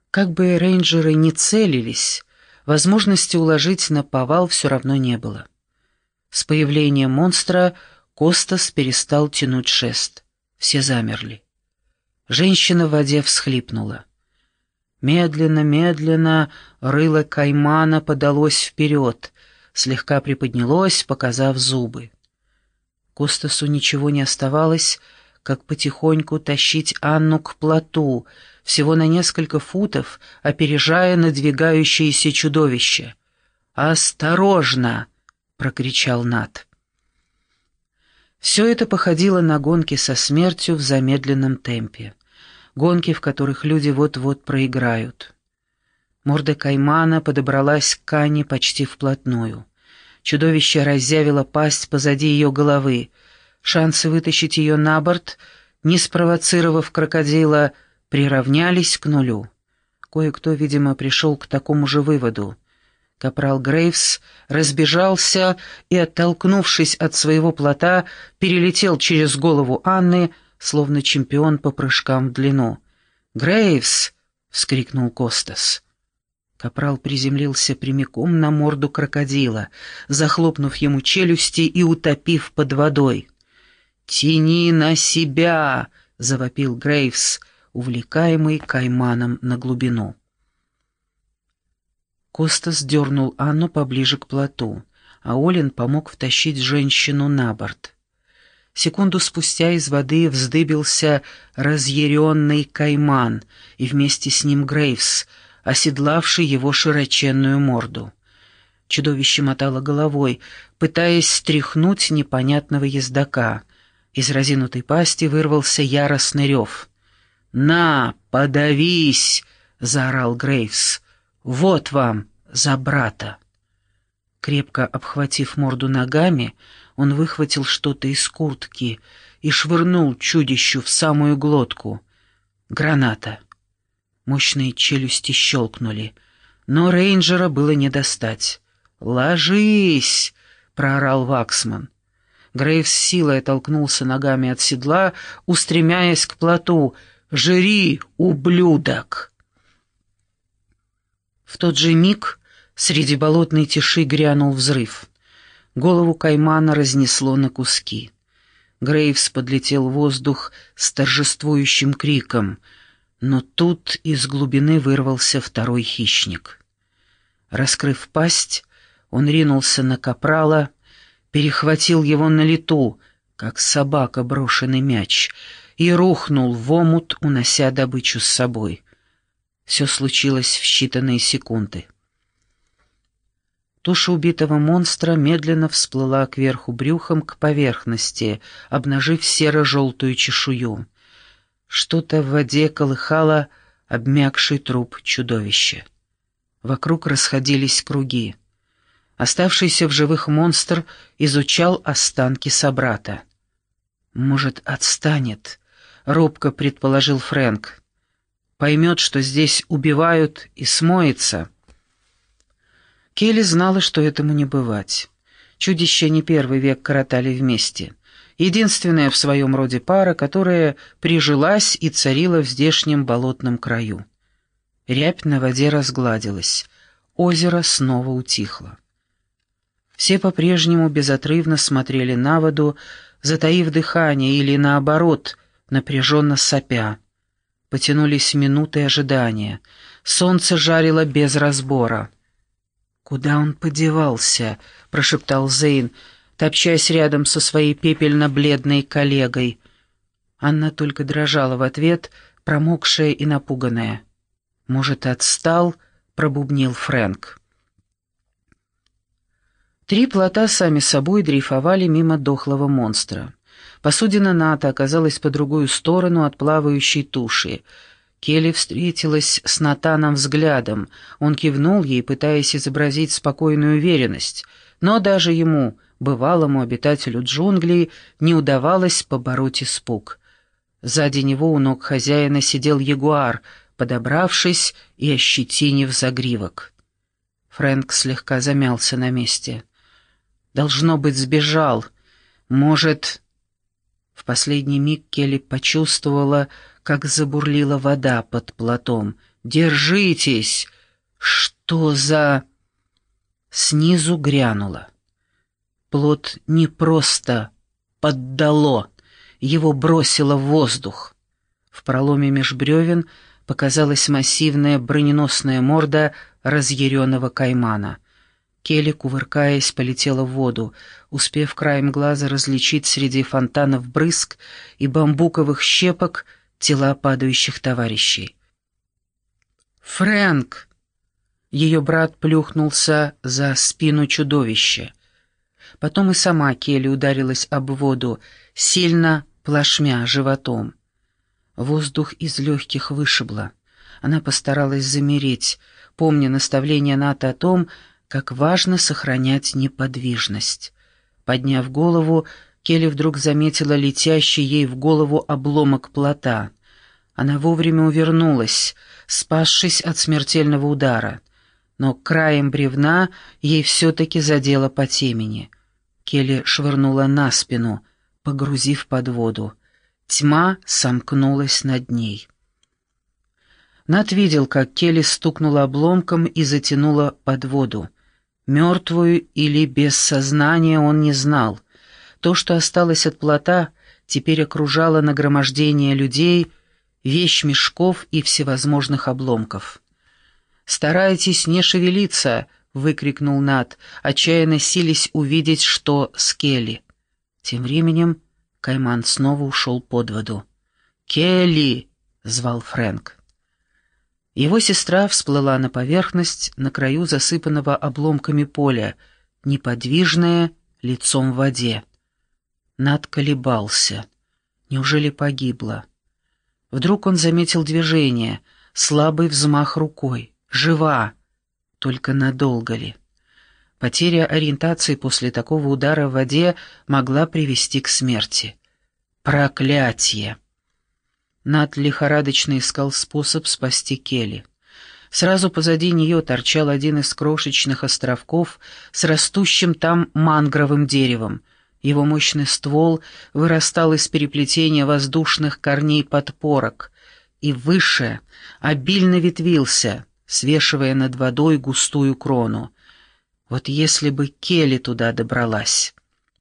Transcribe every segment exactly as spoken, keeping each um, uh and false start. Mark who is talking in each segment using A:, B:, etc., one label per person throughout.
A: Как бы рейнджеры не целились, возможности уложить наповал все равно не было. С появлением монстра Костас перестал тянуть шест. Все замерли. Женщина в воде всхлипнула. Медленно-медленно рыло каймана подалось вперед, слегка приподнялось, показав зубы. Костасу ничего не оставалось, как потихоньку тащить Анну к плоту, всего на несколько футов, опережая надвигающееся чудовище. «Осторожно!» — прокричал Нат. Все это походило на гонки со смертью в замедленном темпе. Гонки, в которых люди вот-вот проиграют. Морда каймана подобралась к Анне почти вплотную. Чудовище разъявило пасть позади ее головы. Шансы вытащить ее на борт, не спровоцировав крокодила, приравнялись к нулю. Кое-кто, видимо, пришел к такому же выводу. Капрал Грейвс разбежался и, оттолкнувшись от своего плота, перелетел через голову Анны, словно чемпион по прыжкам в длину. «Грейвс!» — вскрикнул Костас. Капрал приземлился прямиком на морду крокодила, захлопнув ему челюсти и утопив под водой. «Тяни на себя!» — завопил Грейвс, увлекаемый кайманом на глубину. Костас дернул Анну поближе к плоту, а Олин помог втащить женщину на борт. Секунду спустя из воды вздыбился разъяренный кайман, и вместе с ним Грейвс, оседлавший его широченную морду. Чудовище мотало головой, пытаясь стряхнуть непонятного ездока. Из разинутой пасти вырвался яростный рев. «На, подавись!» — заорал Грейвс. «Вот вам за брата!» Крепко обхватив морду ногами, он выхватил что-то из куртки и швырнул чудищу в самую глотку. Граната. Мощные челюсти щелкнули, но рейнджера было не достать. «Ложись!» — проорал Ваксман. Грейвс силой оттолкнулся ногами от седла, устремяясь к плоту. «Жри, ублюдок!» В тот же миг среди болотной тиши грянул взрыв. Голову каймана разнесло на куски. Грейвс подлетел в воздух с торжествующим криком, но тут из глубины вырвался второй хищник. Раскрыв пасть, он ринулся на капрала, перехватил его на лету, как собака брошенный мяч, и рухнул в омут, унося добычу с собой. Все случилось в считанные секунды. Туша убитого монстра медленно всплыла кверху брюхом к поверхности, обнажив серо-желтую чешую. Что-то в воде колыхало обмякший труп чудовища. Вокруг расходились круги. Оставшийся в живых монстр изучал останки собрата. «Может, отстанет?» — робко предположил Фрэнк. «Поймет, что здесь убивают, и смоется». Келли знала, что этому не бывать. Чудища не первый век коротали вместе. Единственная в своем роде пара, которая прижилась и царила в здешнем болотном краю. Рябь на воде разгладилась. Озеро снова утихло. Все по-прежнему безотрывно смотрели на воду, затаив дыхание или, наоборот, напряженно сопя. Потянулись минуты ожидания. Солнце жарило без разбора. «Куда он подевался?» — прошептал Зейн, топчась рядом со своей пепельно-бледной коллегой. Анна только дрожала в ответ, промокшая и напуганная. «Может, отстал?» — пробубнил Фрэнк. Три плота сами собой дрейфовали мимо дохлого монстра. Посудина Ната оказалась по другую сторону от плавающей туши. Келли встретилась с Натаном взглядом. Он кивнул ей, пытаясь изобразить спокойную уверенность, но даже ему, бывалому обитателю джунглей, не удавалось побороть испуг. Сзади него у ног хозяина сидел ягуар, подобравшись и ощетинив загривок. Фрэнк слегка замялся на месте. «Должно быть, сбежал. Может...» В последний миг Келли почувствовала, как забурлила вода под плотом, Держитесь! Что за...» Снизу грянуло. Плот не просто поддало, его бросило в воздух. В проломе меж бревен показалась массивная броненосная морда разъяренного каймана. Келли, кувыркаясь, полетела в воду, успев краем глаза различить среди фонтанов брызг и бамбуковых щепок тела падающих товарищей. «Фрэнк!» Ее брат плюхнулся за спину чудовища. Потом и сама Келли ударилась об воду, сильно плашмя животом. Воздух из легких вышибло. Она постаралась замереть, помня наставление Ната о том, как важно сохранять неподвижность. Подняв голову, Келли вдруг заметила летящий ей в голову обломок плота. Она вовремя увернулась, спасшись от смертельного удара. Но краем бревна ей все-таки задело по темени. Келли швырнула на спину, погрузив под воду. Тьма сомкнулась над ней. Нат видел, как Келли стукнула обломком и затянула под воду. Мертвую или без сознания он не знал. То, что осталось от плота, теперь окружало нагромождение людей, вещмешков и всевозможных обломков. «Старайтесь не шевелиться!» — выкрикнул Нат, отчаянно силясь увидеть, что с Келли. Тем временем кайман снова ушел под воду. «Келли!» — звал Фрэнк. Его сестра всплыла на поверхность на краю засыпанного обломками поля, неподвижная, лицом в воде. Нат колебался. Неужели погибла? Вдруг он заметил движение, слабый взмах рукой. Жива! Только надолго ли? Потеря ориентации после такого удара в воде могла привести к смерти. Проклятие! Нат лихорадочно искал способ спасти Келли. Сразу позади нее торчал один из крошечных островков с растущим там мангровым деревом. Его мощный ствол вырастал из переплетения воздушных корней подпорок и выше обильно ветвился, свешивая над водой густую крону. Вот если бы Келли туда добралась.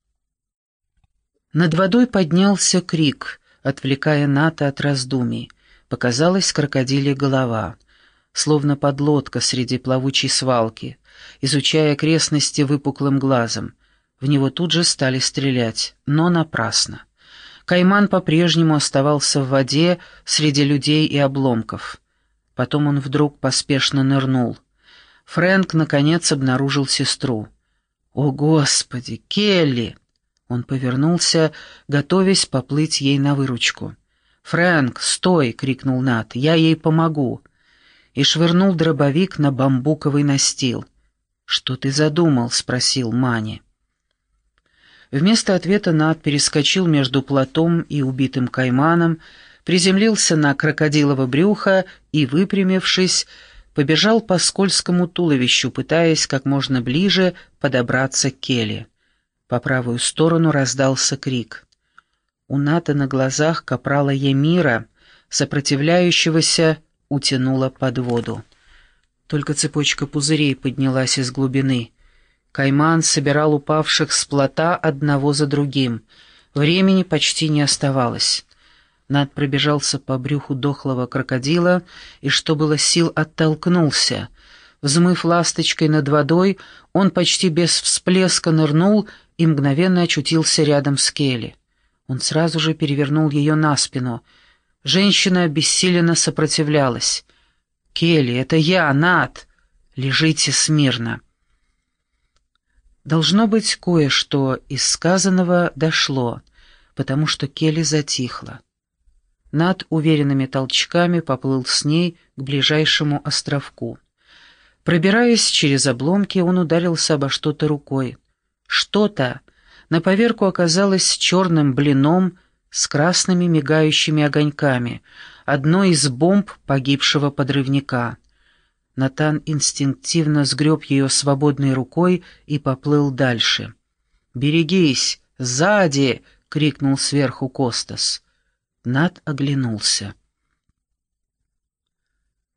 A: Над водой поднялся крик, отвлекая Ната от раздумий. Показалась крокодилья голова, словно подлодка среди плавучей свалки, изучая окрестности выпуклым глазом. В него тут же стали стрелять, но напрасно. Кайман по-прежнему оставался в воде среди людей и обломков. Потом он вдруг поспешно нырнул. Фрэнк, наконец, обнаружил сестру. «О, Господи, Келли!» Он повернулся, готовясь поплыть ей на выручку. «Фрэнк, стой!» — крикнул Нат. «Я ей помогу!» И швырнул дробовик на бамбуковый настил. «Что ты задумал?» — спросил Мани. Вместо ответа Нат перескочил между плотом и убитым кайманом, приземлился на крокодилово брюхо и, выпрямившись, побежал по скользкому туловищу, пытаясь как можно ближе подобраться к Келли. По правую сторону раздался крик. У Ната на глазах капрала Емира, сопротивляющегося, утянуло под воду. Только цепочка пузырей поднялась из глубины. Кайман собирал упавших с плота одного за другим. Времени почти не оставалось. Нат пробежался по брюху дохлого крокодила и, что было сил, оттолкнулся. Взмыв ласточкой над водой, он почти без всплеска нырнул и мгновенно очутился рядом с Келли. Он сразу же перевернул ее на спину. Женщина обессиленно сопротивлялась. «Келли, это я, Нат! Лежите смирно!» Должно быть, кое-что из сказанного дошло, потому что Келли затихла. Нат уверенными толчками поплыл с ней к ближайшему островку. Пробираясь через обломки, он ударился обо что-то рукой. Что-то на поверку оказалось черным блином с красными мигающими огоньками, одной из бомб погибшего подрывника. Натан инстинктивно сгреб ее свободной рукой и поплыл дальше. «Берегись! Сзади!» — крикнул сверху Костас. Нат оглянулся.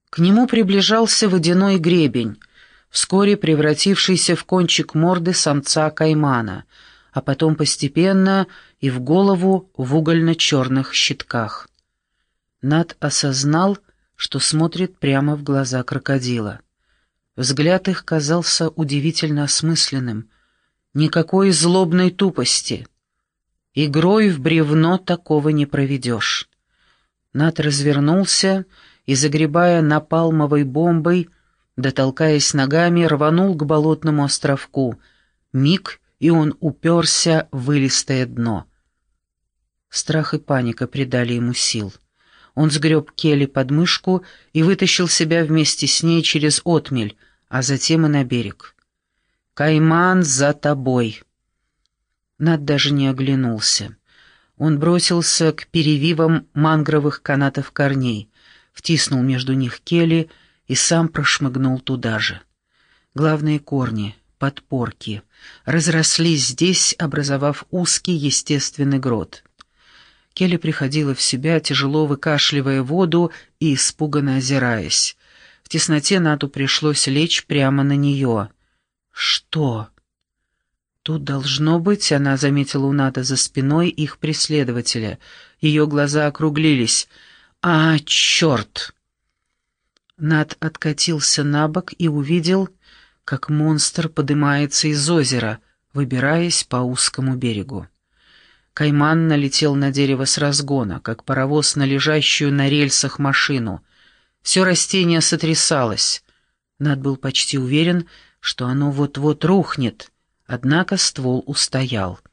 A: К нему приближался водяной гребень, вскоре превратившийся в кончик морды самца каймана, а потом постепенно и в голову в угольно-черных щитках. Нат осознал, что смотрит прямо в глаза крокодила. Взгляд их казался удивительно осмысленным, никакой злобной тупости. Игрой в бревно такого не проведешь. Нат развернулся и, загребая напалмовой бомбой, дотолкаясь ногами, рванул к болотному островку. Миг, и он уперся в илистое дно. Страх и паника придали ему сил. Он сгреб Келли под мышку и вытащил себя вместе с ней через отмель, а затем и на берег. «Кайман за тобой!» Нат даже не оглянулся. Он бросился к перевивам мангровых канатов корней, втиснул между них Келли и сам прошмыгнул туда же. Главные корни, подпорки, разрослись здесь, образовав узкий естественный грот. Келли приходила в себя, тяжело выкашливая воду и испуганно озираясь. В тесноте Нату пришлось лечь прямо на нее. «Что?» «Тут должно быть», — она заметила у Ната за спиной их преследователя. Ее глаза округлились. «А, черт!» Нат откатился на бок и увидел, как монстр поднимается из озера, выбираясь по узкому берегу. Кайман налетел на дерево с разгона, как паровоз на лежащую на рельсах машину. Все растение сотрясалось. Нат был почти уверен, что оно вот-вот рухнет, однако ствол устоял.